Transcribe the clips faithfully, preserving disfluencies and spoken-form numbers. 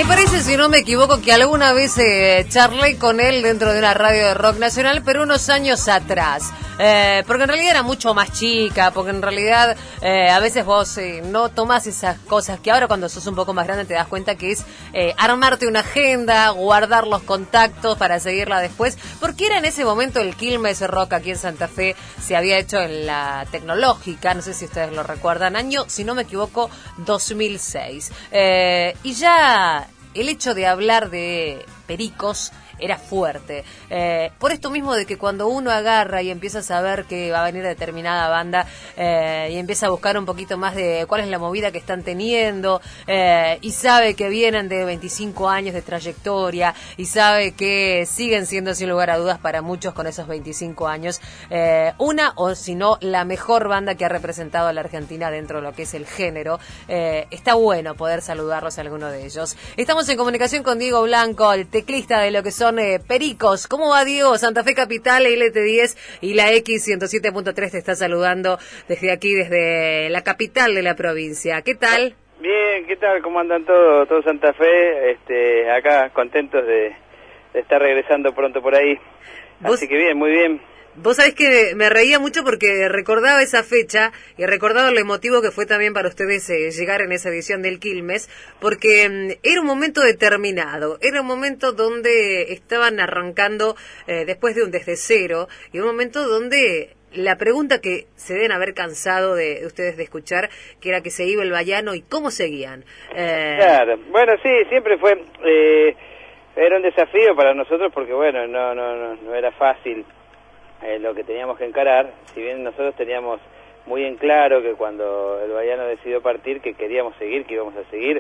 parece, si no me equivoco, que alguna vez eh, charlé con él dentro de una radio de rock nacional, pero unos años atrás. Eh, porque en realidad era mucho más chica, porque en realidad eh, a veces vos eh, no tomás esas cosas que ahora cuando sos un poco más grande te das cuenta que es eh, armarte una agenda, guardar los contactos para seguirla después, porque era en ese momento el Quilmes Rock aquí en Santa Fe, se había hecho en la Tecnológica, no sé si ustedes lo recuerdan, año, si no me equivoco, dos mil seis. Eh, y ya el hecho de hablar de pericos era fuerte. Eh, por esto mismo de que cuando uno agarra y empieza a saber que va a venir determinada banda eh, y empieza a buscar un poquito más de cuál es la movida que están teniendo eh, y sabe que vienen de veinticinco años de trayectoria y sabe que siguen siendo sin lugar a dudas para muchos con esos veinticinco años eh, una o si no la mejor banda que ha representado a la Argentina dentro de lo que es el género, eh, está bueno poder saludarlos a alguno de ellos. Estamos en comunicación con Diego Blanco, el teclista de lo que son Eh, Pericos. ¿Cómo va, Diego? Santa Fe Capital, L T diez y la X ciento siete punto tres te está saludando desde aquí, desde la capital de la provincia. ¿Qué tal? Bien, ¿qué tal? ¿Cómo andan todos? Todo Santa Fe, este, acá contentos de, de estar regresando pronto por ahí. Así que bien, muy bien. Vos sabés que me reía mucho porque recordaba esa fecha y recordaba lo emotivo que fue también para ustedes eh, llegar en esa edición del Quilmes, porque mm, era un momento determinado, era un momento donde estaban arrancando eh, después de un desde cero, y un momento donde la pregunta que se deben haber cansado de, de ustedes de escuchar, que era que se iba el Bahiano y cómo seguían. Eh... Claro, bueno, sí, siempre fue, eh, era un desafío para nosotros porque bueno, no, no, no, no era fácil. Eh, lo que teníamos que encarar, si bien nosotros teníamos muy en claro que cuando el Bahiano decidió partir que queríamos seguir, que íbamos a seguir,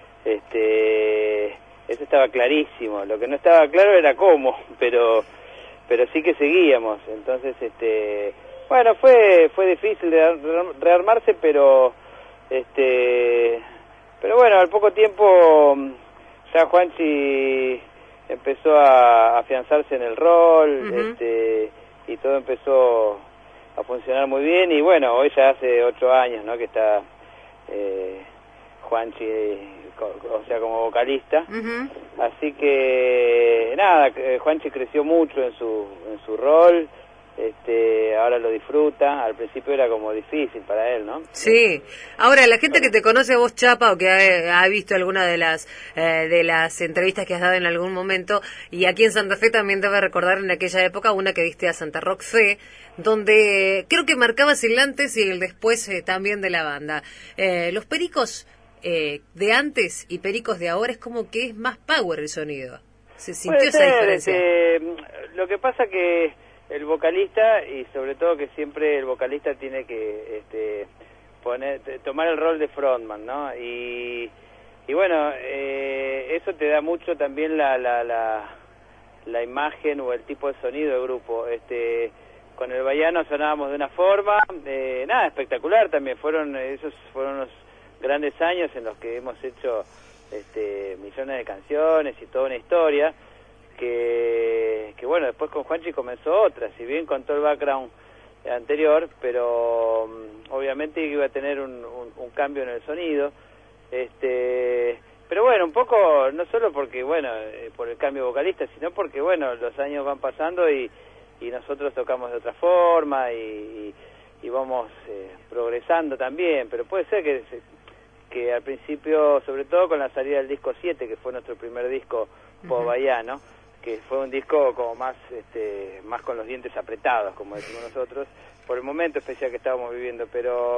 este, eso estaba clarísimo. Lo que no estaba claro era cómo, pero pero sí que seguíamos. Entonces, este, bueno, fue fue difícil de rearmarse, pero este, pero bueno, al poco tiempo ya Juanchi empezó a afianzarse en el rol, uh-huh. este y todo empezó a funcionar muy bien, y bueno, hoy ya hace ocho años, ¿no?, que está eh, Juanchi, o sea, como vocalista, uh-huh. Así que, nada, Juanchi creció mucho en su en su rol, este, ahora lo disfruta. Al principio era como difícil para él, ¿no? Sí. Ahora, la gente que te conoce a vos, Chapa, o que ha, ha visto alguna de las eh, de las entrevistas que has dado en algún momento, y aquí en Santa Fe también debe recordar en aquella época una que diste a Santa Rock Fe, donde creo que marcabas el antes y el después eh, también de la banda. Eh, los Pericos eh, de antes y Pericos de ahora es como que es más power el sonido. ¿Se sintió Puede esa ser, diferencia? Este, lo que pasa que el vocalista, y sobre todo que siempre el vocalista tiene que este, poner, tomar el rol de frontman, ¿no? Y, y bueno, eh, eso te da mucho también la, la, la, la imagen o el tipo de sonido del grupo. Este, con el Bahiano sonábamos de una forma, eh, nada, espectacular también. Fueron esos fueron unos grandes años en los que hemos hecho este, millones de canciones y toda una historia. Que, que bueno, después con Juanchi comenzó otra, si bien con todo el background anterior, pero um, obviamente iba a tener un, un, un cambio en el sonido, este, pero bueno, un poco, no solo porque, bueno, eh, por el cambio vocalista, sino porque, bueno, los años van pasando y, y nosotros tocamos de otra forma y, y, y vamos eh, progresando también, pero puede ser que, que al principio, sobre todo con la salida del disco siete, que fue nuestro primer disco post Bahiano, que fue un disco como más este, más con los dientes apretados, como decimos nosotros, por el momento especial que estábamos viviendo, pero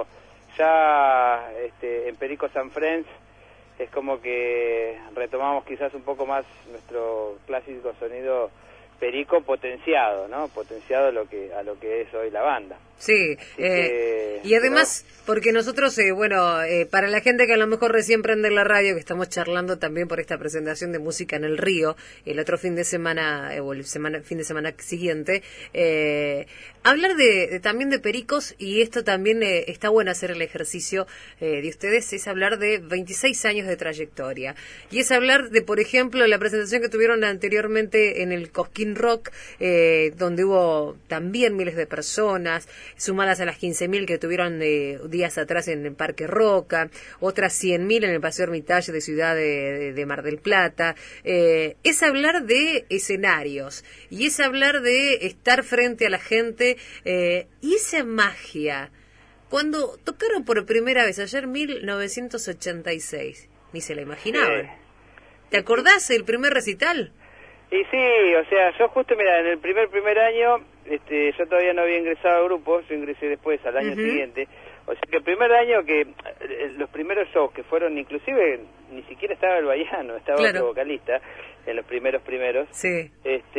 ya este, en Pericos and Friends es como que retomamos quizás un poco más nuestro clásico sonido perico potenciado, ¿no? Potenciado a lo que, a lo que es hoy la banda. Sí, eh, y además, pero... porque nosotros, eh, bueno, eh, para la gente que a lo mejor recién prende la radio, que estamos charlando también por esta presentación de Música en el Río, el otro fin de semana, eh, o el semana, fin de semana siguiente, eh, hablar de, de también de Pericos, y esto también eh, está bueno hacer el ejercicio eh, de ustedes, es hablar de veintiséis años de trayectoria, y es hablar de, por ejemplo, la presentación que tuvieron anteriormente en el Cosquín Rock, eh, donde hubo también miles de personas, sumadas a las quince mil que tuvieron eh, días atrás en el Parque Roca, otras cien mil en el Paseo Hermitage de Ciudad de, de, de Mar del Plata. Eh, es hablar de escenarios y es hablar de estar frente a la gente eh, y esa magia. Cuando tocaron por primera vez ayer mil novecientos ochenta y seis, ni se la imaginaban. Sí. ¿Te acordás el primer recital? Y sí, o sea, yo justo, mira, en el primer primer año, este, yo todavía no había ingresado al grupo, yo ingresé después, al año uh-huh. siguiente. O sea que el primer año que, eh, los primeros shows que fueron, inclusive, ni siquiera estaba el Baiano, estaba claro. otro vocalista, en los primeros primeros. Sí.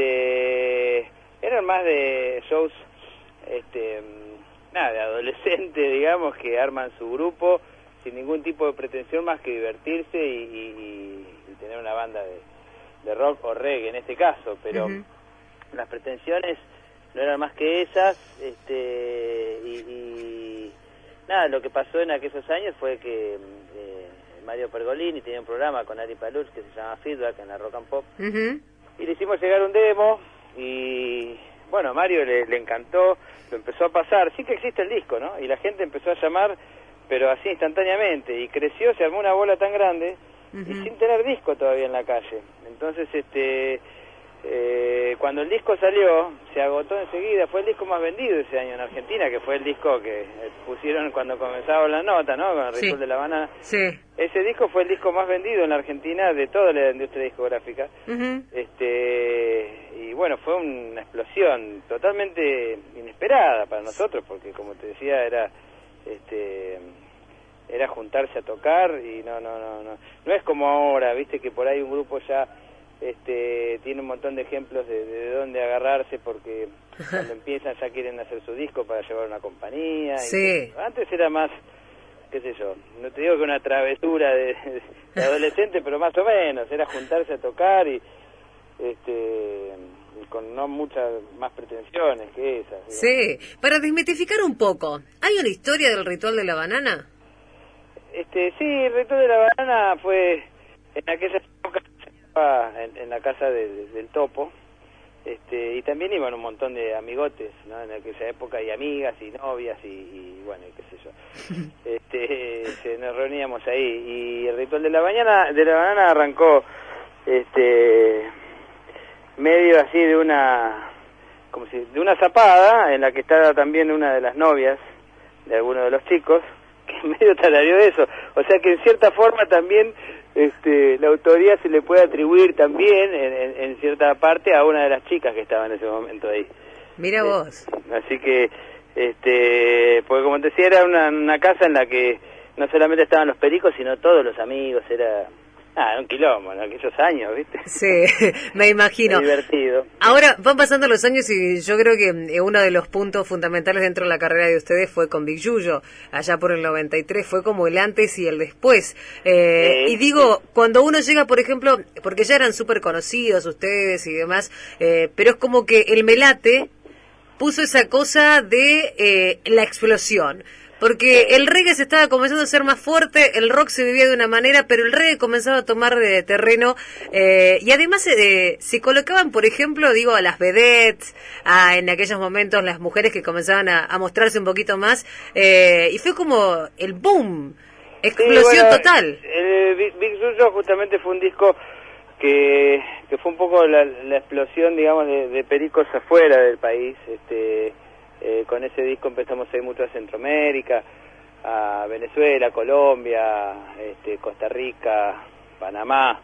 Este, eran más de shows, este, nada, de adolescentes, digamos, que arman su grupo sin ningún tipo de pretensión más que divertirse y, y, y tener una banda de, de rock o reggae en este caso, pero uh-huh. las pretensiones no eran más que esas, este, y, y nada, lo que pasó en aquellos años fue que eh, Mario Pergolini tenía un programa con Ari Paluch que se llama Feedback en la Rock and Pop, uh-huh. y le hicimos llegar un demo, y bueno, a Mario le, le encantó, lo empezó a pasar, sí que existe el disco, ¿no? Y la gente empezó a llamar, pero así instantáneamente, y creció, se armó una bola tan grande, uh-huh. y sin tener disco todavía en la calle. Entonces, este, eh, cuando el disco salió, se agotó enseguida, fue el disco más vendido ese año en Argentina, que fue el disco que pusieron cuando comenzaba la nota, ¿no? Con el Ritual sí. de la Banana. Sí. Ese disco fue el disco más vendido en la Argentina de toda la industria discográfica. Uh-huh. Este, y bueno, fue una explosión totalmente inesperada para nosotros, porque como te decía, era... este era juntarse a tocar y no no no no no es como ahora, viste, que por ahí un grupo ya este tiene un montón de ejemplos de, de dónde agarrarse, porque cuando empiezan ya quieren hacer su disco para llevar una compañía. Sí. Y antes era más, qué sé yo, no te digo que una travesura de, de adolescente, pero más o menos era juntarse a tocar y este con no muchas más pretensiones que esas. Digamos. Sí, para desmitificar un poco, ¿hay una historia del Ritual de la Banana? Este, sí, el Ritual de la Banana fue en aquella época en, en la casa de, de, del Topo, este, y también iban un montón de amigotes, ¿no? En aquella época, y amigas y novias y, y bueno, qué sé yo. Este, se nos reuníamos ahí, y el Ritual de la Banana, de la Banana arrancó, este, medio así de una, como si, de una zapada en la que estaba también una de las novias de alguno de los chicos, que medio tarareó de eso, o sea que en cierta forma también este, la autoría se le puede atribuir también en, en, en cierta parte a una de las chicas que estaba en ese momento ahí. Mira eh, vos. Así que, este, porque como te decía, era una, una casa en la que no solamente estaban los pericos, sino todos los amigos, era... Ah, un quilombo en aquellos años, ¿viste? Sí, me imagino. Divertido. Ahora, van pasando los años y yo creo que uno de los puntos fundamentales dentro de la carrera de ustedes fue con Big Yuyo, allá por el noventa y tres, fue como el antes y el después. Eh, sí, y digo, sí. Cuando uno llega, por ejemplo, porque ya eran súper conocidos ustedes y demás, eh, pero es como que el Melate puso esa cosa de eh, la explosión. Porque el reggae se estaba comenzando a ser más fuerte, el rock se vivía de una manera, pero el reggae comenzaba a tomar de terreno, eh, y además eh, se colocaban, por ejemplo, digo, a las vedettes, a, en aquellos momentos las mujeres que comenzaban a, a mostrarse un poquito más, eh, y fue como el boom, explosión sí, bueno, total. El Big, Big Yuyo justamente fue un disco que, que fue un poco la, la explosión, digamos, de, de pericos afuera del país, este... Eh, con ese disco empezamos a ir mucho a Centroamérica, a Venezuela, Colombia, este, Costa Rica, Panamá,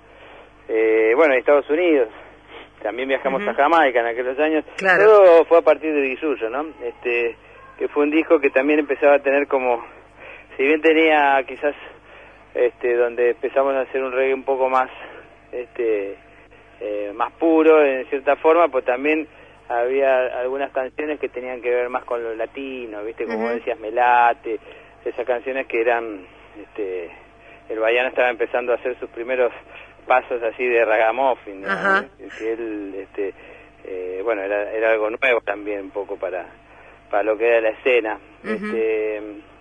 eh, bueno, Estados Unidos. También viajamos uh-huh. a Jamaica en aquellos años. Claro. Todo fue a partir de Big Yuyo, ¿no? Este, que fue un disco que también empezaba a tener como, si bien tenía quizás, este, donde empezamos a hacer un reggae un poco más, este, eh, más puro en cierta forma, pues también había algunas canciones que tenían que ver más con lo latino, ¿viste? Como uh-huh. decías, Melate, esas canciones que eran, este, el Baiano estaba empezando a hacer sus primeros pasos así de ragamuffin, ¿no? Uh-huh. Que él, este, eh, bueno, era, era algo nuevo también un poco para, para lo que era la escena. Uh-huh. Este,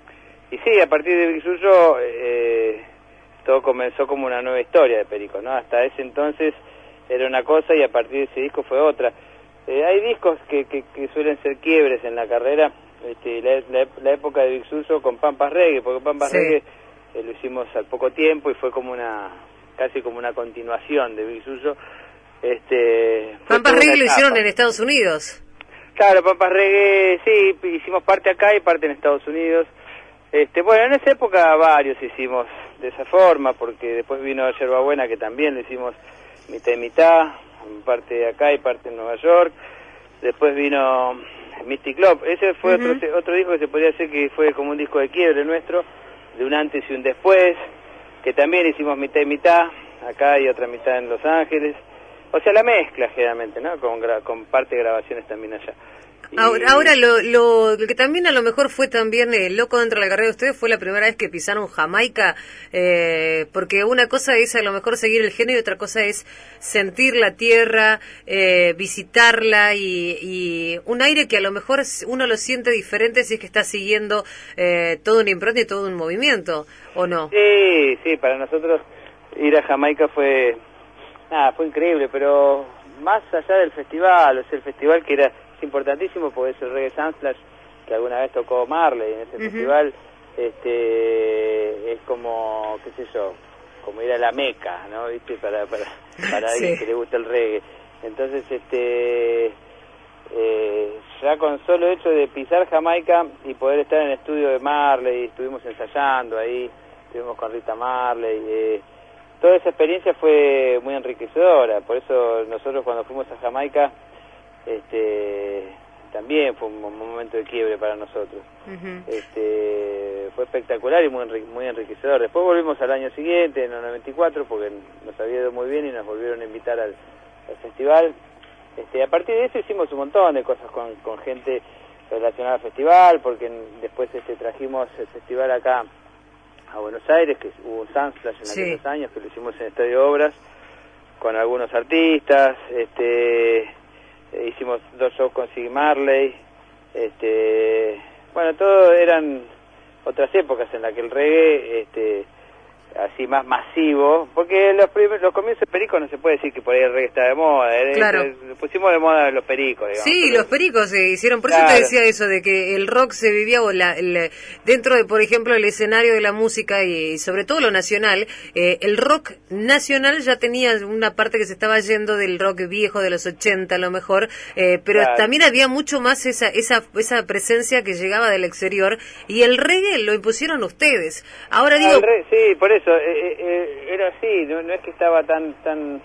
y sí, a partir de Big Yuyo, eh, todo comenzó como una nueva historia de Perico, ¿no? Hasta ese entonces era una cosa y a partir de ese disco fue otra. Eh, hay discos que, que, que suelen ser quiebres en la carrera, este, la, la, la época de Big Suso con Pampas Reggae, porque Pampas sí. Reggae eh, lo hicimos al poco tiempo y fue como una, casi como una continuación de Big Suso. Este, Pampas Reggae lo hicieron en Estados Unidos. Claro, Pampas Reggae, sí, hicimos parte acá y parte en Estados Unidos. Este, bueno, en esa época varios hicimos de esa forma, porque después vino Yerbabuena, que también lo hicimos mitad y mitad, parte de acá y parte en Nueva York. Después vino Mystic Club. Ese fue uh-huh. otro, otro disco que se podría decir que fue como un disco de quiebre nuestro, de un antes y un después, que también hicimos mitad y mitad, acá y otra mitad en Los Ángeles. O sea, la mezcla generalmente, ¿no? Con, gra- con parte de grabaciones también allá. Y... Ahora, ahora lo, lo, lo que también a lo mejor fue también eh, loco dentro de la carrera de ustedes fue la primera vez que pisaron Jamaica, eh, porque una cosa es a lo mejor seguir el género y otra cosa es sentir la tierra, eh, visitarla y, y un aire que a lo mejor uno lo siente diferente si es que está siguiendo eh, todo un impronta y todo un movimiento, ¿o no? Sí, sí, para nosotros ir a Jamaica fue... Nada, fue increíble, pero más allá del festival, o sea, el festival que era importantísimo porque es el Reggae Sunsplash, que alguna vez tocó Marley en ese uh-huh. festival, este, es como, qué sé yo, como ir a la Meca, ¿no? ¿Viste? Para, para, para sí. alguien que le gusta el reggae. Entonces, este, eh, ya con solo hecho de pisar Jamaica y poder estar en el estudio de Marley, estuvimos ensayando ahí, estuvimos con Rita Marley, eh, toda esa experiencia fue muy enriquecedora, por eso nosotros cuando fuimos a Jamaica, este, también fue un, un momento de quiebre para nosotros. Uh-huh. Este, fue espectacular y muy, enri- muy enriquecedor. Después volvimos al año siguiente, en el noventa y cuatro, porque nos había ido muy bien y nos volvieron a invitar al, al festival. Este, a partir de eso hicimos un montón de cosas con, con gente relacionada al festival, porque en, después este, trajimos el festival acá a Buenos Aires, que hubo un Sunsplash en sí. aquellos años, que lo hicimos en Estadio Obras, con algunos artistas, este, eh, hicimos dos shows con Sig Marley, este, bueno, todo eran otras épocas en las que el reggae, este, así más masivo, porque los primer, los comienzos de Perico no se puede decir que por ahí el reggae está de moda, eh, claro. eh, pusimos de moda los pericos, digamos. Sí, pero... los pericos se hicieron, por claro. eso te decía eso, de que el rock se vivía o la, el, dentro de, por ejemplo, el escenario de la música y, y sobre todo lo nacional, eh, el rock nacional ya tenía una parte que se estaba yendo del rock viejo de los ochenta a lo mejor, eh, pero claro. también había mucho más esa, esa, esa presencia que llegaba del exterior y el reggae lo impusieron ustedes. Ahora digo... Re, sí, por eso. Eh, eh, era así, no, no es que estaba tan tan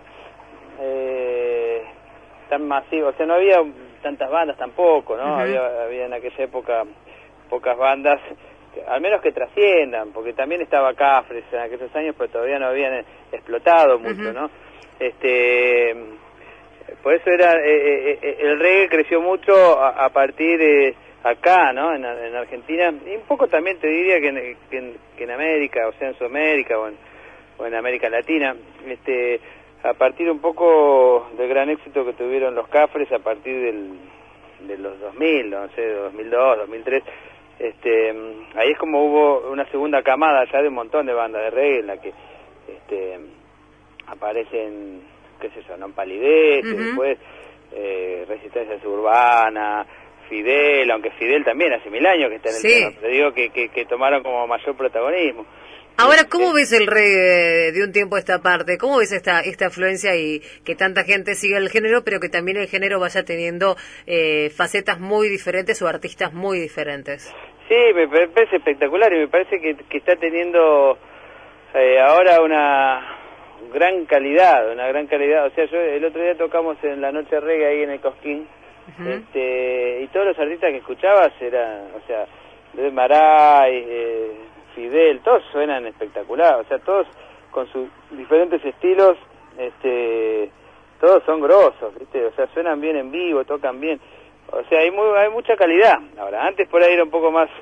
eh, tan masivo, o sea, no había tantas bandas tampoco, ¿no? Uh-huh. Había, había en aquella época pocas bandas, que, al menos que trasciendan, porque también estaba Cafres en aquellos años, pero todavía no habían explotado mucho, uh-huh. ¿no? Este, por eso era eh, eh, el reggae creció mucho a, a partir de acá, ¿no? En, en Argentina, y un poco también te diría que en, que en, que en América, o sea, en Sudamérica o en, o en América Latina, este, a partir un poco del gran éxito que tuvieron los Cafres a partir del, de los dos mil, no sé, dos mil dos, dos mil tres, este, ahí es como hubo una segunda camada ya de un montón de bandas de reggae en la que este, aparecen, qué sé yo, Non Palidece, uh-huh. después eh, Resistencia Suburbana, Fidel, aunque Fidel también hace mil años que está en el sí. tema, pero digo que, que, que tomaron como mayor protagonismo. Ahora, ¿cómo ves el reggae de un tiempo a esta parte? ¿Cómo ves esta esta afluencia y que tanta gente siga el género, pero que también el género vaya teniendo eh, facetas muy diferentes o artistas muy diferentes? Sí, me parece espectacular y me parece que, que está teniendo eh, ahora una gran calidad, una gran calidad. O sea, yo el otro día tocamos en la noche reggae ahí en el Cosquín. Uh-huh. Este, y todos los artistas que escuchabas eran, o sea, de Maray, eh, Fidel, todos suenan espectacular, o sea, todos con sus diferentes estilos, este, todos son grosos, ¿viste? O sea, suenan bien en vivo, tocan bien, o sea, hay muy, hay mucha calidad. Ahora, antes por ahí era un poco más,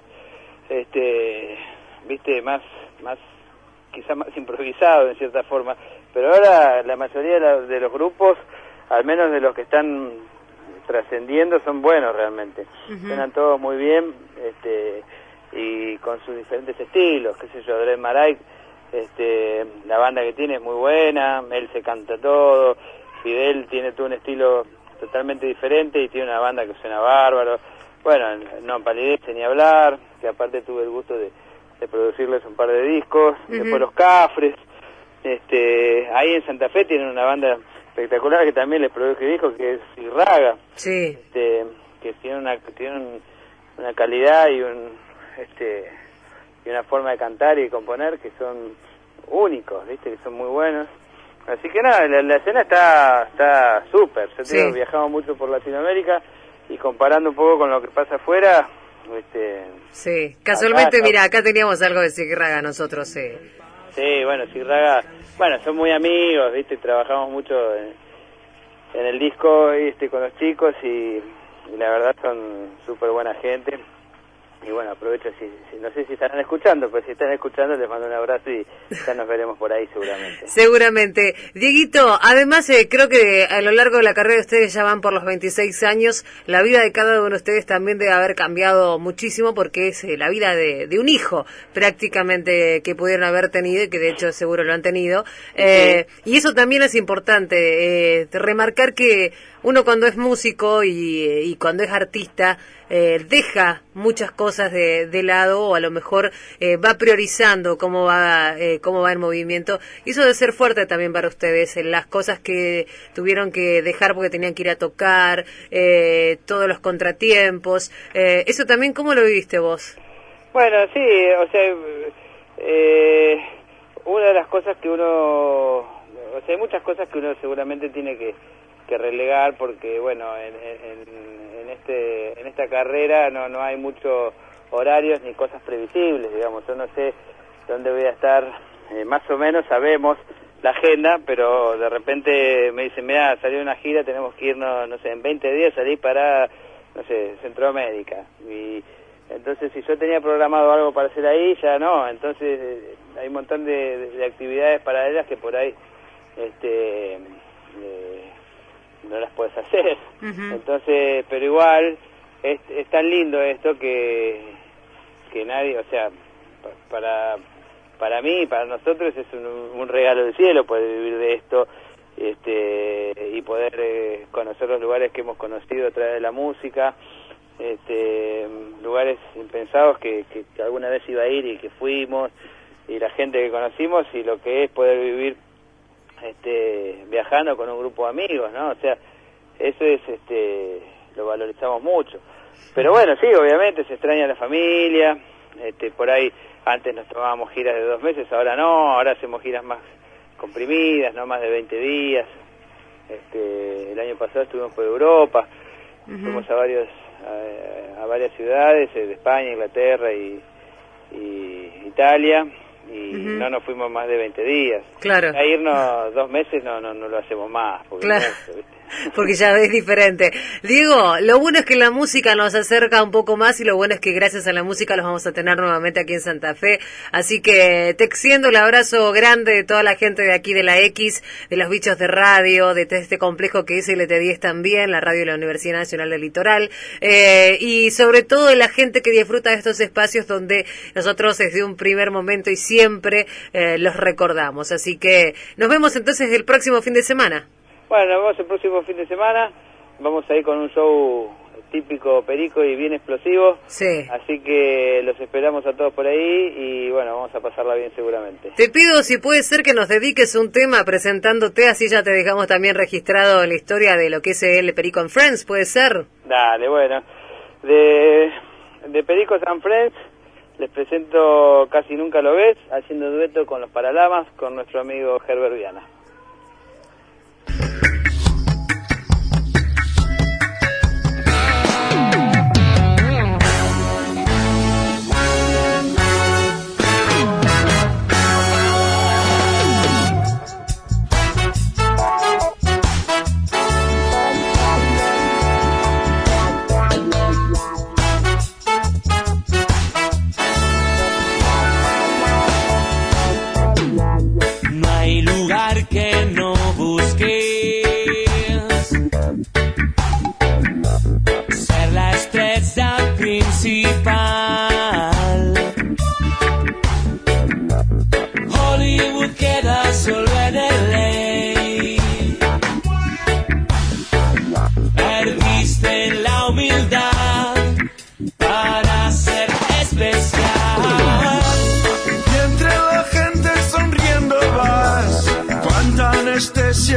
este, ¿viste? Más, más, quizá más improvisado en cierta forma, pero ahora la mayoría de, la, de los grupos, al menos de los que están trascendiendo, son buenos realmente. Uh-huh. Suenan todos muy bien, este, y con sus diferentes estilos, qué sé yo, Dred Maray, este, la banda que tiene es muy buena, él se canta todo, Fidel tiene todo un estilo totalmente diferente y tiene una banda que suena bárbaro. bueno, no Palidece ni hablar, que aparte tuve el gusto de, de producirles un par de discos, uh-huh. Después Los Cafres, este, ahí en Santa Fe tienen una banda espectacular que también les produje discos, que es Irraga, sí. este, que tiene una tiene un, una calidad y un este y una forma de cantar y de componer que son únicos, viste, que son muy buenos. Así que nada, la, la escena está está súper. Yo sí. digo, viajamos mucho por Latinoamérica y comparando un poco con lo que pasa afuera, este, sí, casualmente, acá, mira, acá teníamos algo de Sigirraga nosotros, sí. Sí, bueno, Sigirraga, bueno, son muy amigos, viste, trabajamos mucho en, en el disco, viste, con los chicos y, y la verdad son súper buena gente. Y bueno, aprovecho, si, si no sé si estarán escuchando, pero si están escuchando les mando un abrazo y ya nos veremos por ahí seguramente. Seguramente. Dieguito, además eh, creo que a lo largo de la carrera de ustedes ya van por los veintiséis años, la vida de cada uno de ustedes también debe haber cambiado muchísimo porque es eh, la vida de, de un hijo prácticamente que pudieron haber tenido y que de hecho seguro lo han tenido. Eh, sí. Y eso también es importante, eh, remarcar que uno cuando es músico y, y cuando es artista eh, deja muchas cosas de, de lado o a lo mejor eh, va priorizando cómo va eh, cómo va el movimiento. Y eso debe ser fuerte también para ustedes, en las cosas que tuvieron que dejar porque tenían que ir a tocar, eh, todos los contratiempos. Eh, eso también, ¿cómo lo viviste vos? Bueno, sí, o sea, eh, una de las cosas que uno, o sea, hay muchas cosas que uno seguramente tiene que que relegar porque bueno en, en, en este en esta carrera no no hay muchos horarios ni cosas previsibles, digamos. Yo no sé dónde voy a estar, eh, más o menos sabemos la agenda, pero de repente me dicen, mira, salió una gira, tenemos que irnos, no sé, en veinte días salí para, no sé, Centroamérica, y entonces si yo tenía programado algo para hacer ahí, ya no, entonces eh, hay un montón de, de, de actividades paralelas que por ahí este eh, no las puedes hacer. Uh-huh. Entonces, pero igual es, es tan lindo esto que que nadie, o sea, para para mí, para nosotros es un, un regalo del cielo poder vivir de esto, este y poder eh, conocer los lugares que hemos conocido a través de la música, este lugares impensados que, que, que alguna vez iba a ir y que fuimos, y la gente que conocimos, y lo que es poder vivir este viajando con un grupo de amigos, ¿no? O sea, eso es este lo valorizamos mucho. Pero bueno, sí, obviamente se extraña la familia, este por ahí antes nos tomábamos giras de dos meses, ahora no, ahora hacemos giras más comprimidas, no más de veinte días. Este el año pasado estuvimos por Europa, uh-huh. Fuimos a varios a, a varias ciudades de España, Inglaterra y, y Italia. Y uh-huh. no nos fuimos más de veinte días. Claro. A irnos dos meses no no no lo hacemos más. Porque, claro. no, ¿viste? Porque ya es diferente. Diego, lo bueno es que la música nos acerca un poco más y lo bueno es que gracias a la música los vamos a tener nuevamente aquí en Santa Fe. Así que te extiendo el abrazo grande de toda la gente de aquí de la X, de los bichos de radio, de este complejo que es L T diez también, la radio de la Universidad Nacional del Litoral, eh, y sobre todo de la gente que disfruta de estos espacios donde nosotros desde un primer momento y siempre eh, los recordamos. Así que nos vemos entonces el próximo fin de semana. Bueno, nos vemos el próximo fin de semana, vamos a ir con un show típico perico y bien explosivo, sí. Así que los esperamos a todos por ahí y bueno, vamos a pasarla bien seguramente. Te pido si puede ser que nos dediques un tema presentándote, así ya te dejamos también registrado en la historia de lo que es el Perico and Friends, ¿puede ser? Dale, bueno, de, de Pericos and Friends les presento Casi Nunca Lo Ves, haciendo dueto con los Paralamas, con nuestro amigo Herbert Viana.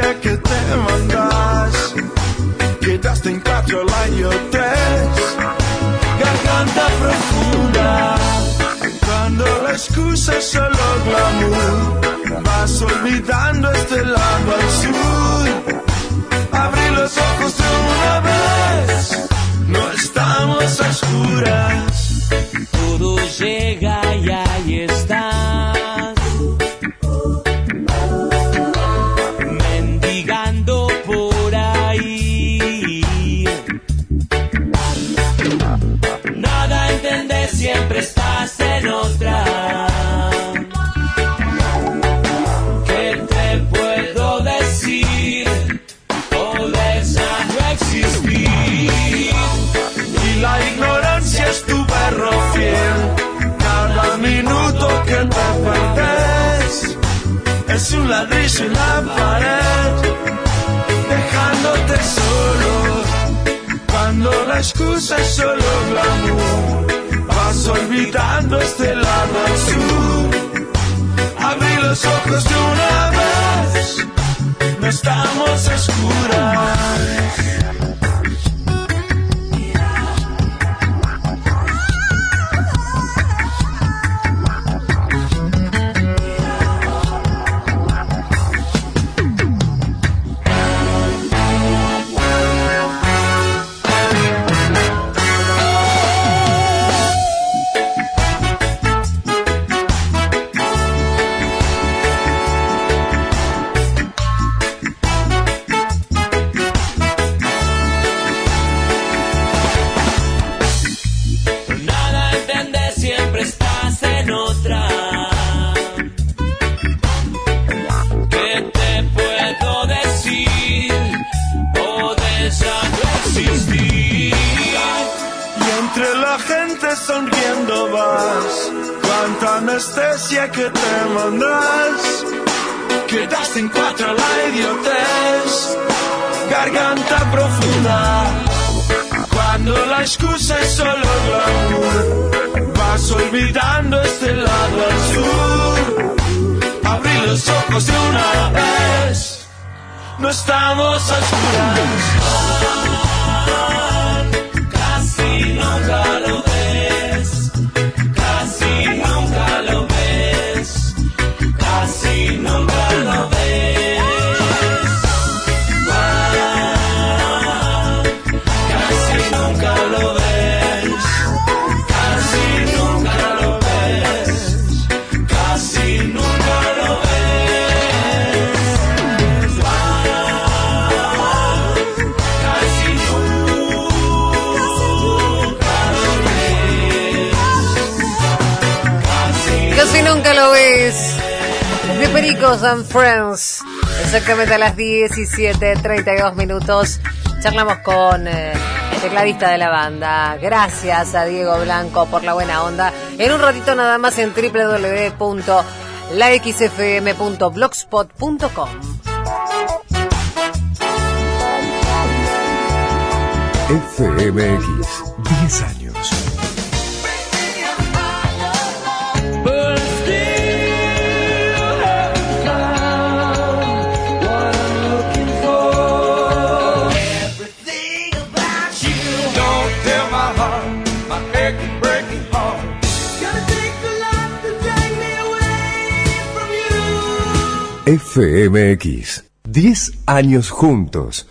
que te mandas. Quedaste en cuatro, la idiotez. Garganta profunda. Cuando la excusa es solo glamour, vas olvidando este lado al sur. Abrí los ojos de una vez, no estamos a oscuras. Todo llega y ahí estás, mendigando por ahí. Nada entendés, siempre estás en otra. ¿Qué te puedo decir? Podés ya no existir. Y la ignorancia es tu perro fiel. Cada minuto que te perdés es un ladrillo en la pared, dejándote solo. Cuando la excusa es solo glamour, vas olvidando este lado al sur. Abrí los ojos de una vez, no estamos a oscuras. Sonriendo vas, cuánta anestesia que te mandas. Quedaste en cuatro, la idiotez. Garganta profunda. Cuando la excusa es solo glamour, vas olvidando este lado al sur. Abrí los ojos de una vez, no estamos a oscuras. Casi nunca lo ves, casi nunca lo ves, casi nunca lo ves. Ah, casi nunca lo ves, casi nunca lo ves, casi nunca lo ves. Ah, casi Casi nunca lo ves. De Pericos and Friends. Exactamente a las diecisiete treinta y dos minutos. Charlamos con eh, el tecladista de la banda. Gracias a Diego Blanco por la buena onda. En un ratito nada más en doble u doble u doble u punto la x f m punto blogspot punto com. F M X, diez años. F M X, diez años juntos.